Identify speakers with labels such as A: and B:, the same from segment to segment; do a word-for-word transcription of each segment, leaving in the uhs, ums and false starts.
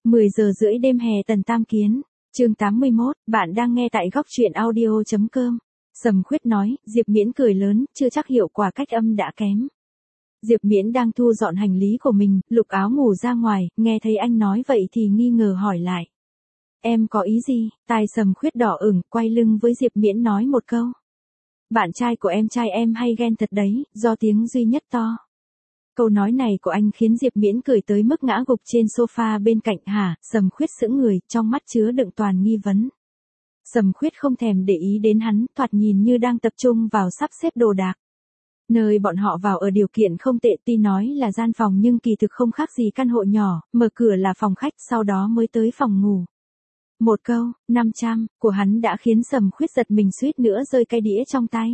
A: mười giờ rưỡi đêm hè Tần Tam Kiến, chương tám mươi mốt, bạn đang nghe tại góc truyện audio chấm com. Sầm Khuyết nói, Diệp Miễn cười lớn, chưa chắc hiệu quả cách âm đã kém. Diệp Miễn đang thu dọn hành lý của mình, lục áo ngủ ra ngoài, nghe thấy anh nói vậy thì nghi ngờ hỏi lại. Em có ý gì? Tai Sầm Khuyết đỏ ửng, quay lưng với Diệp Miễn nói một câu. Bạn trai của em trai em hay ghen thật đấy, do tiếng duy nhất to. Câu nói này của anh khiến Diệp Miễn cười tới mức ngã gục trên sofa bên cạnh. Hả? Sầm Khuyết sững người, trong mắt chứa đựng toàn nghi vấn. Sầm Khuyết không thèm để ý đến hắn, thoạt nhìn như đang tập trung vào sắp xếp đồ đạc. Nơi bọn họ vào ở điều kiện không tệ, tuy nói là gian phòng nhưng kỳ thực không khác gì căn hộ nhỏ, mở cửa là phòng khách, sau đó mới tới phòng ngủ. Một câu, năm trăm, của hắn đã khiến Sầm Khuyết giật mình suýt nữa rơi cái đĩa trong tay.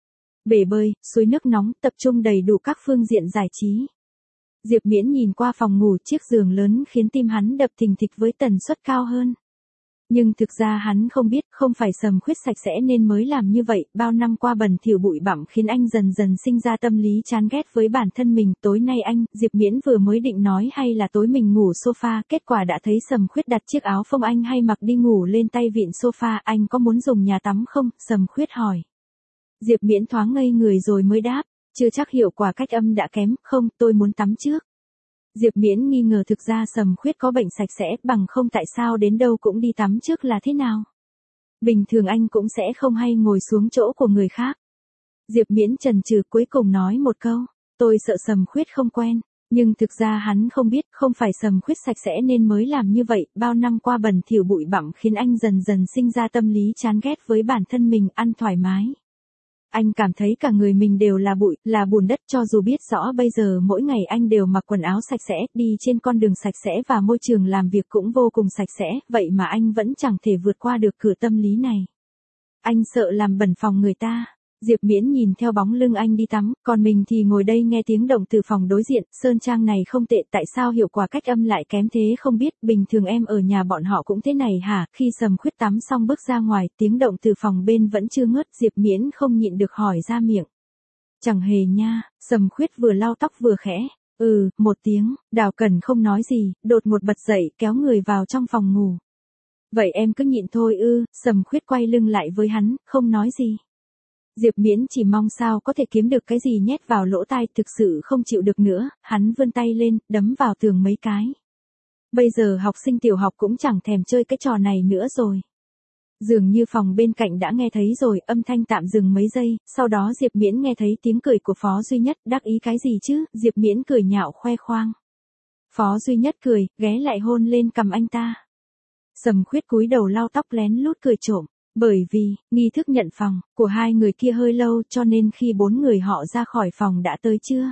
A: Bể bơi, suối nước nóng, tập trung đầy đủ các phương diện giải trí. Diệp Miễn nhìn qua phòng ngủ, chiếc giường lớn khiến tim hắn đập thình thịch với tần suất cao hơn. Nhưng thực ra hắn không biết, không phải Sầm Khuyết sạch sẽ nên mới làm như vậy, bao năm qua bẩn thỉu bụi bặm khiến anh dần dần sinh ra tâm lý chán ghét với bản thân mình. Tối nay anh, Diệp Miễn vừa mới định nói hay là tối mình ngủ sofa, kết quả đã thấy Sầm Khuyết đặt chiếc áo phông anh hay mặc đi ngủ lên tay vịn sofa. Anh có muốn dùng nhà tắm không? Sầm Khuyết hỏi. Diệp Miễn thoáng ngây người rồi mới đáp, chưa chắc hiệu quả cách âm đã kém, không, tôi muốn tắm trước. Diệp Miễn nghi ngờ thực ra Sầm Khuyết có bệnh sạch sẽ, bằng không tại sao đến đâu cũng đi tắm trước là thế nào. Bình thường anh cũng sẽ không hay ngồi xuống chỗ của người khác. Diệp Miễn chần chừ cuối cùng nói một câu, tôi sợ Sầm Khuyết không quen, nhưng thực ra hắn không biết, không phải Sầm Khuyết sạch sẽ nên mới làm như vậy, bao năm qua bẩn thỉu bụi bặm khiến anh dần dần sinh ra tâm lý chán ghét với bản thân mình, ăn thoải mái. Anh cảm thấy cả người mình đều là bụi, là bùn đất, cho dù biết rõ bây giờ mỗi ngày anh đều mặc quần áo sạch sẽ, đi trên con đường sạch sẽ và môi trường làm việc cũng vô cùng sạch sẽ, vậy mà anh vẫn chẳng thể vượt qua được cửa tâm lý này. Anh sợ làm bẩn phòng người ta. Diệp Miễn nhìn theo bóng lưng anh đi tắm, còn mình thì ngồi đây nghe tiếng động từ phòng đối diện. Sơn trang này không tệ, tại sao hiệu quả cách âm lại kém thế không biết, bình thường em ở nhà bọn họ cũng thế này hả? Khi Sầm Khuyết tắm xong bước ra ngoài, tiếng động từ phòng bên vẫn chưa ngớt, Diệp Miễn không nhịn được hỏi ra miệng. Chẳng hề nha. Sầm Khuyết vừa lau tóc vừa khẽ, ừ, một tiếng. Đào Cẩn không nói gì, đột ngột bật dậy, kéo người vào trong phòng ngủ. Vậy em cứ nhịn thôi ư? Sầm Khuyết quay lưng lại với hắn, không nói gì. Diệp Miễn chỉ mong sao có thể kiếm được cái gì nhét vào lỗ tai, thực sự không chịu được nữa, hắn vươn tay lên, đấm vào tường mấy cái. Bây giờ học sinh tiểu học cũng chẳng thèm chơi cái trò này nữa rồi. Dường như phòng bên cạnh đã nghe thấy rồi, âm thanh tạm dừng mấy giây, sau đó Diệp Miễn nghe thấy tiếng cười của Phó Duy Nhất, đắc ý cái gì chứ? Diệp Miễn cười nhạo khoe khoang. Phó Duy Nhất cười, ghé lại hôn lên cằm anh ta. Sầm Khuyết cúi đầu lau tóc lén lút cười trộm. Bởi vì, nghi thức nhận phòng của hai người kia hơi lâu cho nên khi bốn người họ ra khỏi phòng đã tới chưa?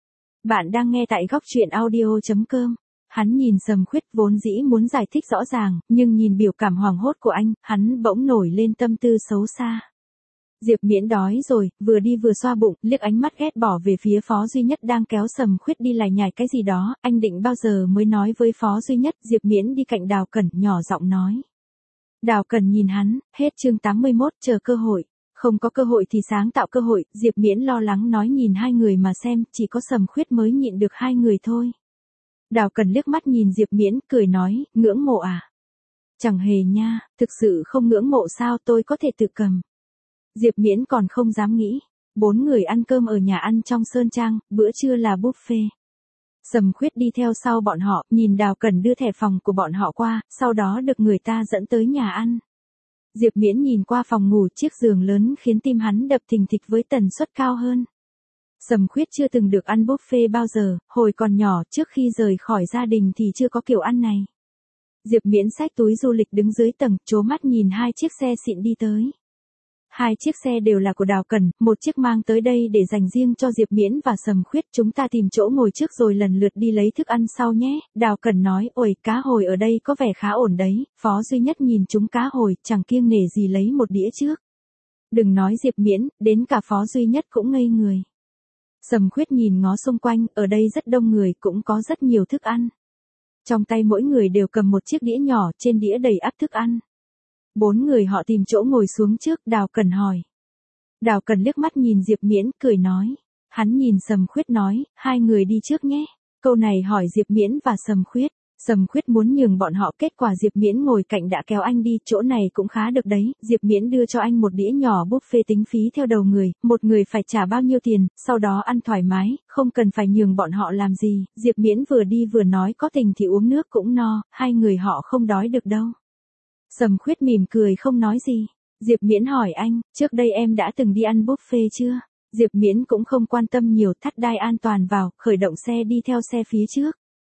A: Bạn đang nghe tại góc truyện audio chấm com. Hắn nhìn Sầm Khuyết vốn dĩ muốn giải thích rõ ràng, nhưng nhìn biểu cảm hoảng hốt của anh, hắn bỗng nổi lên tâm tư xấu xa. Diệp Miễn đói rồi, vừa đi vừa xoa bụng, liếc ánh mắt ghét bỏ về phía Phó Duy Nhất đang kéo Sầm Khuyết đi lải nhải cái gì đó, anh định bao giờ mới nói với Phó Duy Nhất. Diệp Miễn đi cạnh Đào Cẩn, nhỏ giọng nói. Đào Cẩn nhìn hắn, hết chương tám mươi mốt, chờ cơ hội. Không có cơ hội thì sáng tạo cơ hội, Diệp Miễn lo lắng nói nhìn hai người mà xem, chỉ có Sầm Khuyết mới nhịn được hai người thôi. Đào Cẩn liếc mắt nhìn Diệp Miễn, cười nói, ngưỡng mộ à? Chẳng hề nha, thực sự không ngưỡng mộ sao, tôi có thể tự cầm. Diệp Miễn còn không dám nghĩ. Bốn người ăn cơm ở nhà ăn trong Sơn Trang, bữa trưa là buffet. Sầm Khuyết đi theo sau bọn họ, nhìn Đào Cẩn đưa thẻ phòng của bọn họ qua, sau đó được người ta dẫn tới nhà ăn. Diệp Miễn nhìn qua phòng ngủ, chiếc giường lớn khiến tim hắn đập thình thịch với tần suất cao hơn. Sầm Khuyết chưa từng được ăn buffet bao giờ, hồi còn nhỏ, trước khi rời khỏi gia đình thì chưa có kiểu ăn này. Diệp Miễn xách túi du lịch đứng dưới tầng, trố mắt nhìn hai chiếc xe xịn đi tới. Hai chiếc xe đều là của Đào Cẩn, một chiếc mang tới đây để dành riêng cho Diệp Miễn và Sầm Khuyết, chúng ta tìm chỗ ngồi trước rồi lần lượt đi lấy thức ăn sau nhé. Đào Cẩn nói, ôi, cá hồi ở đây có vẻ khá ổn đấy. Phó Duy Nhất nhìn chúng cá hồi, chẳng kiêng nể gì lấy một đĩa trước. Đừng nói Diệp Miễn, đến cả Phó Duy Nhất cũng ngây người. Sầm Khuyết nhìn ngó xung quanh, ở đây rất đông người, cũng có rất nhiều thức ăn. Trong tay mỗi người đều cầm một chiếc đĩa nhỏ, trên đĩa đầy ắp thức ăn. Bốn người họ tìm chỗ ngồi xuống trước, Đào Cẩn hỏi. Đào Cẩn liếc mắt nhìn Diệp Miễn, cười nói. Hắn nhìn Sầm Khuyết nói, hai người đi trước nhé. Câu này hỏi Diệp Miễn và Sầm Khuyết. Sầm Khuyết muốn nhường bọn họ, kết quả Diệp Miễn ngồi cạnh đã kéo anh đi, chỗ này cũng khá được đấy, Diệp Miễn đưa cho anh một đĩa nhỏ buffet tính phí theo đầu người, một người phải trả bao nhiêu tiền, sau đó ăn thoải mái, không cần phải nhường bọn họ làm gì, Diệp Miễn vừa đi vừa nói có tình thì uống nước cũng no, hai người họ không đói được đâu. Sầm Khuyết mỉm cười không nói gì. Diệp Miễn hỏi anh, trước đây em đã từng đi ăn buffet chưa? Diệp Miễn cũng không quan tâm nhiều, thắt đai an toàn vào, khởi động xe đi theo xe phía trước.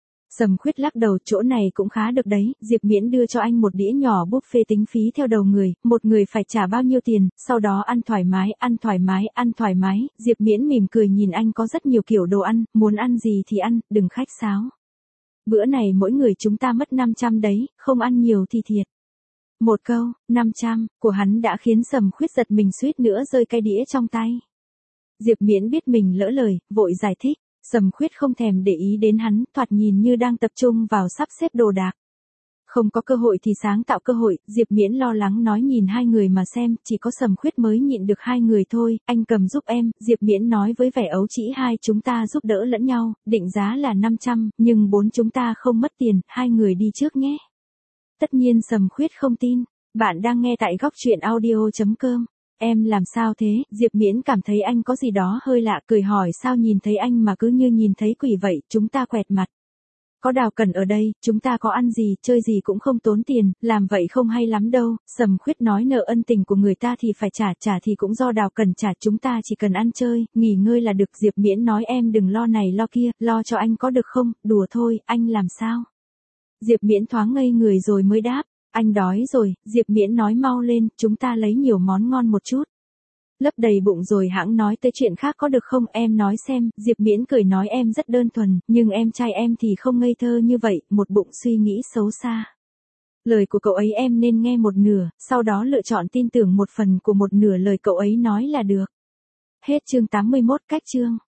A: Sầm Khuyết lắc đầu, chỗ này cũng khá được đấy, Diệp Miễn đưa cho anh một đĩa nhỏ buffet tính phí theo đầu người, một người phải trả bao nhiêu tiền, sau đó ăn thoải mái, ăn thoải mái, ăn thoải mái, Diệp Miễn mỉm cười nhìn anh, có rất nhiều kiểu đồ ăn, muốn ăn gì thì ăn, đừng khách sáo. Bữa này mỗi người chúng ta mất năm trăm đấy, không ăn nhiều thì thiệt. Một câu, năm trăm, của hắn đã khiến Sầm Khuyết giật mình suýt nữa rơi cái đĩa trong tay. Diệp Miễn biết mình lỡ lời, vội giải thích. Sầm Khuyết không thèm để ý đến hắn, thoạt nhìn như đang tập trung vào sắp xếp đồ đạc. Không có cơ hội thì sáng tạo cơ hội, Diệp Miễn lo lắng nói, nhìn hai người mà xem, chỉ có Sầm Khuyết mới nhịn được hai người thôi, anh cầm giúp em, Diệp Miễn nói với vẻ ấu trĩ, hai chúng ta giúp đỡ lẫn nhau, định giá là năm trăm, nhưng bốn chúng ta không mất tiền, hai người đi trước nhé. Tất nhiên Sầm Khuyết không tin. Bạn đang nghe tại góc truyện audio chấm com. Em làm sao thế? Diệp Miễn cảm thấy anh có gì đó hơi lạ, cười hỏi, sao nhìn thấy anh mà cứ như nhìn thấy quỷ vậy, chúng ta quẹt mặt. Có Đào Cẩn ở đây, chúng ta có ăn gì, chơi gì cũng không tốn tiền, làm vậy không hay lắm đâu. Sầm Khuyết nói, nợ ân tình của người ta thì phải trả, trả thì cũng do Đào Cẩn trả, chúng ta chỉ cần ăn chơi, nghỉ ngơi là được. Diệp Miễn nói, em đừng lo này lo kia, lo cho anh có được không, đùa thôi, anh làm sao? Diệp Miễn thoáng ngây người rồi mới đáp, anh đói rồi, Diệp Miễn nói, mau lên, chúng ta lấy nhiều món ngon một chút. Lấp đầy bụng rồi hãng nói tới chuyện khác có được không, em nói xem, Diệp Miễn cười nói, em rất đơn thuần, nhưng em trai em thì không ngây thơ như vậy, một bụng suy nghĩ xấu xa. Lời của cậu ấy em nên nghe một nửa, sau đó lựa chọn tin tưởng một phần của một nửa lời cậu ấy nói là được. Hết chương tám mươi mốt, cách chương.